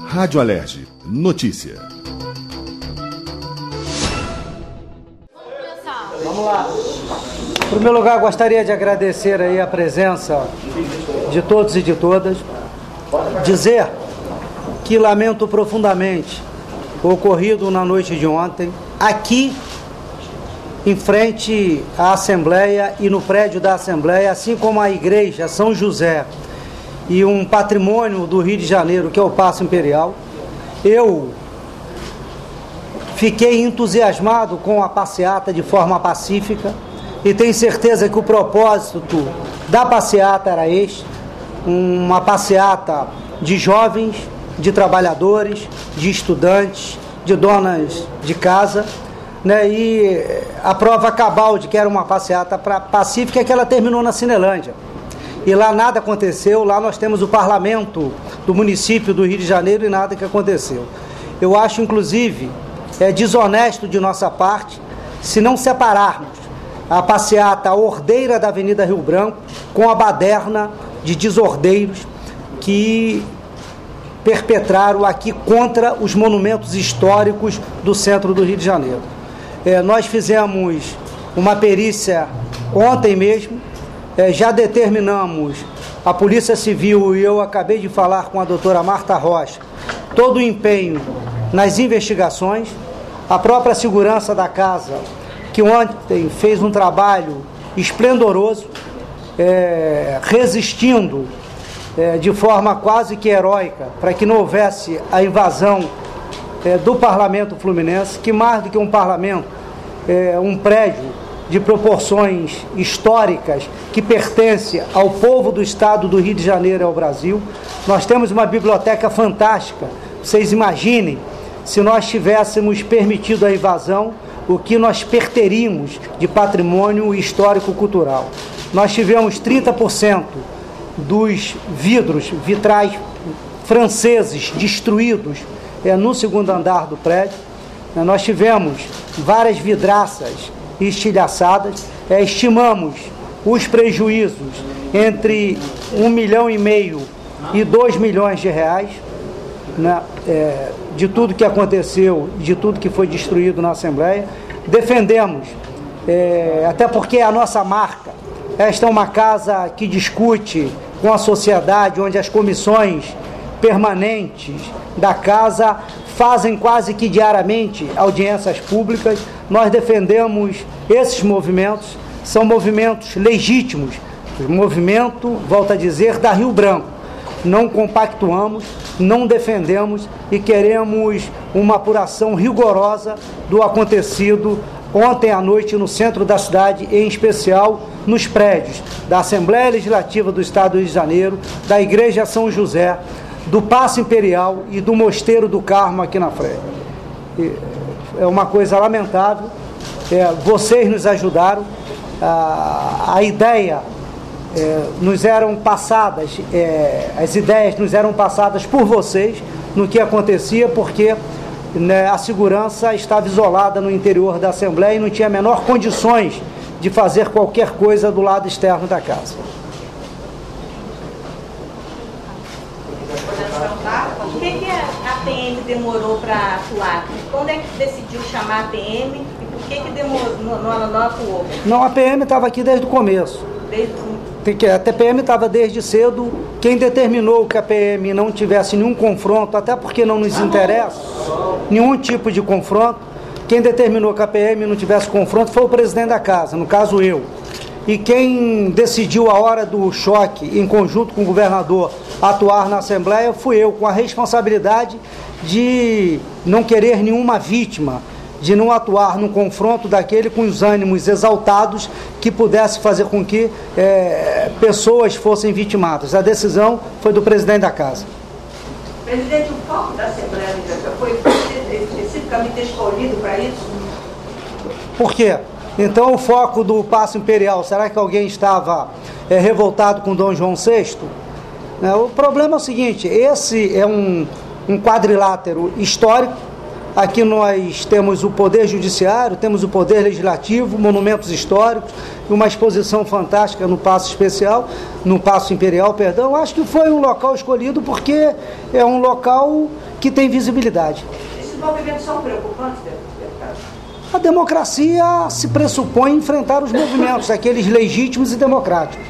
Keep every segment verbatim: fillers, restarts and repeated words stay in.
Rádio Alerj, notícia. Vamos lá. Em primeiro lugar, gostaria de agradecer aí a presença de todos e de todas. Dizer que lamento profundamente o ocorrido na noite de ontem, aqui em frente à Assembleia e no prédio da Assembleia, assim como a Igreja São José e um patrimônio do Rio de Janeiro, que é o Paço Imperial. Eu fiquei entusiasmado com a passeata de forma pacífica e tenho certeza que o propósito da passeata era este, uma passeata de jovens, de trabalhadores, de estudantes, de donas de casa, né? E a prova cabal de que era uma passeata pacífica é que ela terminou na Cinelândia. E lá nada aconteceu, lá nós temos o parlamento do município do Rio de Janeiro e nada que aconteceu. Eu acho, inclusive, é desonesto de nossa parte se não separarmos a passeata ordeira da Avenida Rio Branco com a baderna de desordeiros que perpetraram aqui contra os monumentos históricos do centro do Rio de Janeiro. É, nós fizemos uma perícia ontem mesmo, é, já determinamos a Polícia Civil, e eu acabei de falar com a doutora Marta Rocha, todo o empenho nas investigações, a própria segurança da casa, que ontem fez um trabalho esplendoroso, é, resistindo é, de forma quase que heróica, para que não houvesse a invasão é, do Parlamento Fluminense, que mais do que um parlamento, é um prédio de proporções históricas que pertence ao povo do estado do Rio de Janeiro e ao Brasil. Nós temos uma biblioteca fantástica. Vocês imaginem se nós tivéssemos permitido a invasão, o que nós perderíamos de patrimônio histórico-cultural. Nós tivemos trinta por cento dos vidros, vitrais franceses destruídos é, no segundo andar do prédio. É, nós tivemos várias vidraças estilhaçadas. É, estimamos os prejuízos entre um milhão e meio e dois milhões de reais, né, é, de tudo que aconteceu, de tudo que foi destruído na Assembleia. Defendemos, é, até porque é a nossa marca. Esta é uma casa que discute com a sociedade, onde as comissões permanentes da casa fazem quase que diariamente audiências públicas. Nós defendemos esses movimentos, são movimentos legítimos, o movimento, volto a dizer, da Rio Branco. Não compactuamos, não defendemos e queremos uma apuração rigorosa do acontecido ontem à noite no centro da cidade, em especial nos prédios da Assembleia Legislativa do Estado do Rio de Janeiro, da Igreja São José, do Paço Imperial e do Mosteiro do Carmo aqui na frente. É uma coisa lamentável. É, vocês nos ajudaram, a, a ideia é, nos eram passadas, é, as ideias nos eram passadas por vocês no que acontecia, porque né, a segurança estava isolada no interior da Assembleia e não tinha a menor condições de fazer qualquer coisa do lado externo da casa. Por que, que a P M demorou para atuar? Quando é que decidiu chamar a P M e por que, que demorou, não, não, não atuou? Não, a P M estava aqui desde o começo. Desde... A P M estava desde cedo. Quem determinou que a P M não tivesse nenhum confronto, até porque não nos interessa nenhum tipo de confronto, quem determinou que a P M não tivesse confronto foi o presidente da casa, no caso eu. E quem decidiu a hora do choque, em conjunto com o governador, atuar na Assembleia, fui eu, com a responsabilidade de não querer nenhuma vítima, de não atuar no confronto daquele com os ânimos exaltados que pudesse fazer com que é, pessoas fossem vitimadas. A decisão foi do presidente da casa. Presidente, o foco da Assembleia Legislativa foi especificamente escolhido para isso? Por quê? Então o foco do Paço Imperial, será que alguém estava é, revoltado com Dom João sexto? É, o problema é o seguinte, esse é um, um quadrilátero histórico, Aqui nós temos o Poder Judiciário, temos o Poder Legislativo, monumentos históricos, uma exposição fantástica no Paço Especial, no Paço Imperial, perdão. Acho que foi um local escolhido porque é um local que tem visibilidade. Esses movimentos são preocupantes, deputado? A democracia se pressupõe enfrentar os movimentos, aqueles legítimos e democráticos.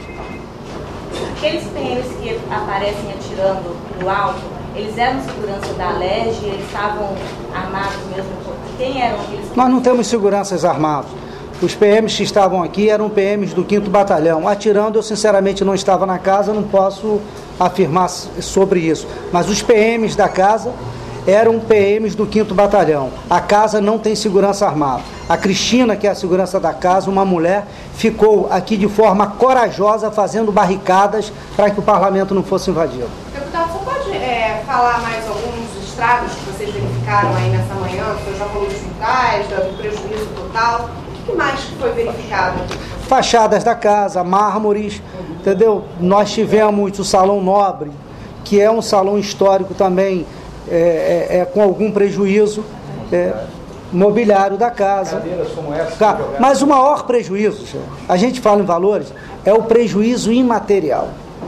Aqueles P Ms que aparecem atirando no alto, eles eram segurança da Alerj, eles estavam armados mesmo? Quem eram aqueles? Nós não temos seguranças armados. Os P Ms que estavam aqui eram P Ms do quinto Batalhão. Atirando, eu sinceramente não estava na casa, não posso afirmar sobre isso. Mas os P Ms da casa eram P Ms do quinto Batalhão. A casa não tem segurança armada. A Cristina, que é a segurança da casa, uma mulher, ficou aqui de forma corajosa fazendo barricadas para que o parlamento não fosse invadido. Deputado, você pode é, falar mais alguns estragos que vocês verificaram aí nessa manhã? O senhor já falou dos quintais, do prejuízo total. O que mais foi verificado? Fachadas da casa, mármores, entendeu? Nós tivemos o Salão Nobre, que é um salão histórico também, é, é, é, com algum prejuízo, é, mobiliário da casa. Cadeiras como essa. Mas o maior prejuízo, a gente fala em valores, é o prejuízo imaterial.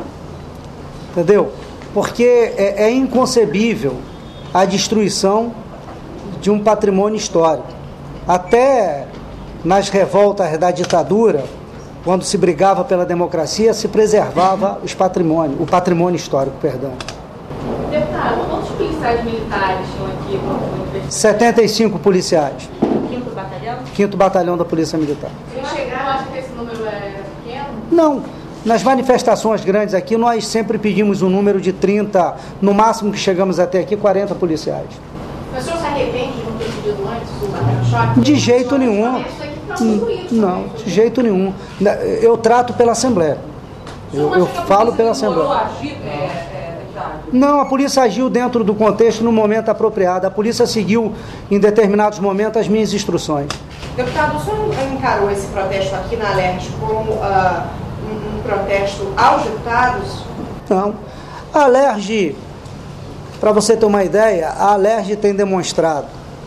Entendeu? Porque é, é inconcebível a destruição de um patrimônio histórico. Até nas revoltas da ditadura, quando se brigava pela democracia, se preservava os patrimônios, o patrimônio histórico, perdão. Deputado, quantos policiais militares tinham aqui? setenta e cinco policiais. Quinto Batalhão? Quinto Batalhão da Polícia Militar. Você chegaram, acha que esse número é pequeno? Não. Nas manifestações grandes aqui, nós sempre pedimos um número de trinta, no máximo que chegamos até aqui, quarenta policiais. Mas o senhor se arrepende de não ter pedido antes o choque? De jeito nenhum. Não, de jeito nenhum. Eu trato pela Assembleia. Eu, eu falo pela Assembleia. Não, a polícia agiu dentro do contexto no momento apropriado. A polícia seguiu, em determinados momentos, as minhas instruções. Deputado, o senhor encarou esse protesto aqui na Alerj como uh, um, um protesto aos deputados? Não. A Alerj, para você ter uma ideia, a Alerj tem demonstrado,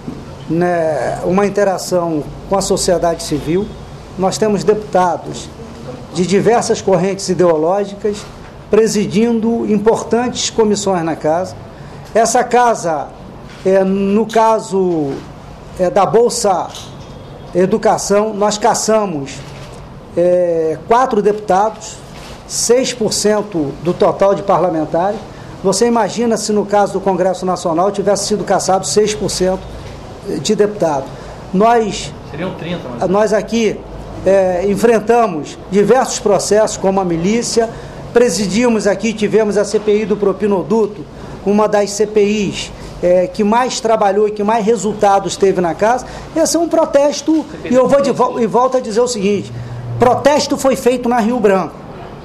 né, uma interação com a sociedade civil. Nós temos deputados de diversas correntes ideológicas presidindo importantes comissões na casa. Essa casa, é, no caso é, da Bolsa Educação, nós caçamos é, quatro deputados, seis por cento do total de parlamentares. Você imagina se no caso do Congresso Nacional tivesse sido caçado seis por cento de deputados. Nós, seriam trinta, mas... nós aqui é, enfrentamos diversos processos, como a milícia, presidimos aqui, tivemos a C P I do propinoduto, uma das C P Is é, que mais trabalhou e que mais resultados teve na casa. Esse é um protesto, e eu vou de vo- e volto a dizer o seguinte: protesto foi feito na Rio Branco.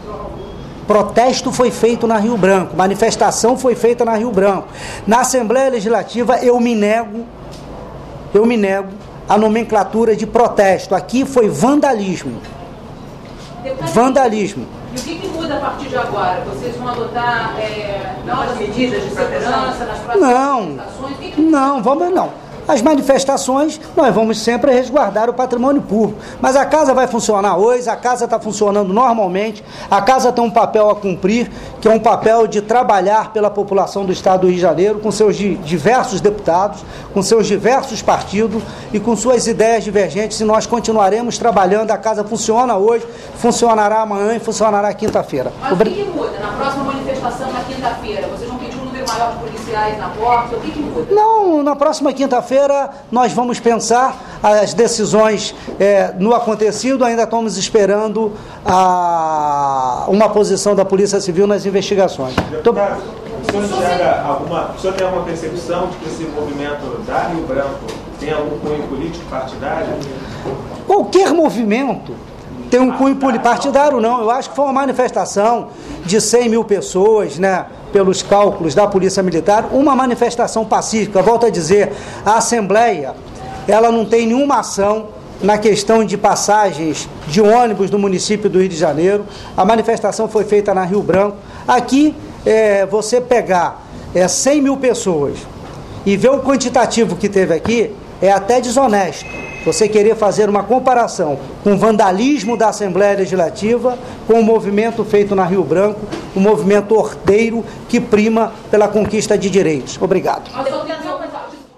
Protesto foi feito na Rio Branco, manifestação foi feita na Rio Branco. Na Assembleia Legislativa eu me nego, eu me nego a nomenclatura de protesto. Aqui foi vandalismo. Deputado, Vandalismo. E o que, que muda a partir de agora? Vocês vão adotar é, novas medidas de segurança nas próximas Não, manifestações? O que que... não, vamos não. As manifestações, nós vamos sempre resguardar o patrimônio público. Mas a casa vai funcionar hoje, a casa está funcionando normalmente, a casa tem um papel a cumprir, que é um papel de trabalhar pela população do Estado do Rio de Janeiro, com seus diversos deputados, com seus diversos partidos e com suas ideias divergentes, e nós continuaremos trabalhando. A casa funciona hoje, funcionará amanhã e funcionará quinta-feira. Mas Obrig... o que, que muda? Na próxima manifestação, na quinta-feira, vocês vão pedir um número maior de policiais na porta? O que, que muda? Não, na próxima quinta-feira nós vamos pensar as decisões é, no acontecido. Ainda estamos esperando a, uma posição da Polícia Civil nas investigações. Deputado, o senhor enxerga alguma, o senhor tem alguma percepção de que esse movimento da Rio Branco tem algum cunho político partidário? Qualquer movimento tem um cunho partidário, não. Eu acho que foi uma manifestação de cem mil pessoas, né, pelos cálculos da Polícia Militar, uma manifestação pacífica. Volto a dizer, a Assembleia, ela não tem nenhuma ação na questão de passagens de ônibus do município do Rio de Janeiro. A manifestação foi feita na Rio Branco. Aqui, é, você pegar é, cem mil pessoas E ver o quantitativo que teve aqui é até desonesto. Você querer fazer uma comparação com o vandalismo da Assembleia Legislativa com o movimento feito na Rio Branco, um movimento ordeiro que prima pela conquista de direitos. Obrigado. Mas só tem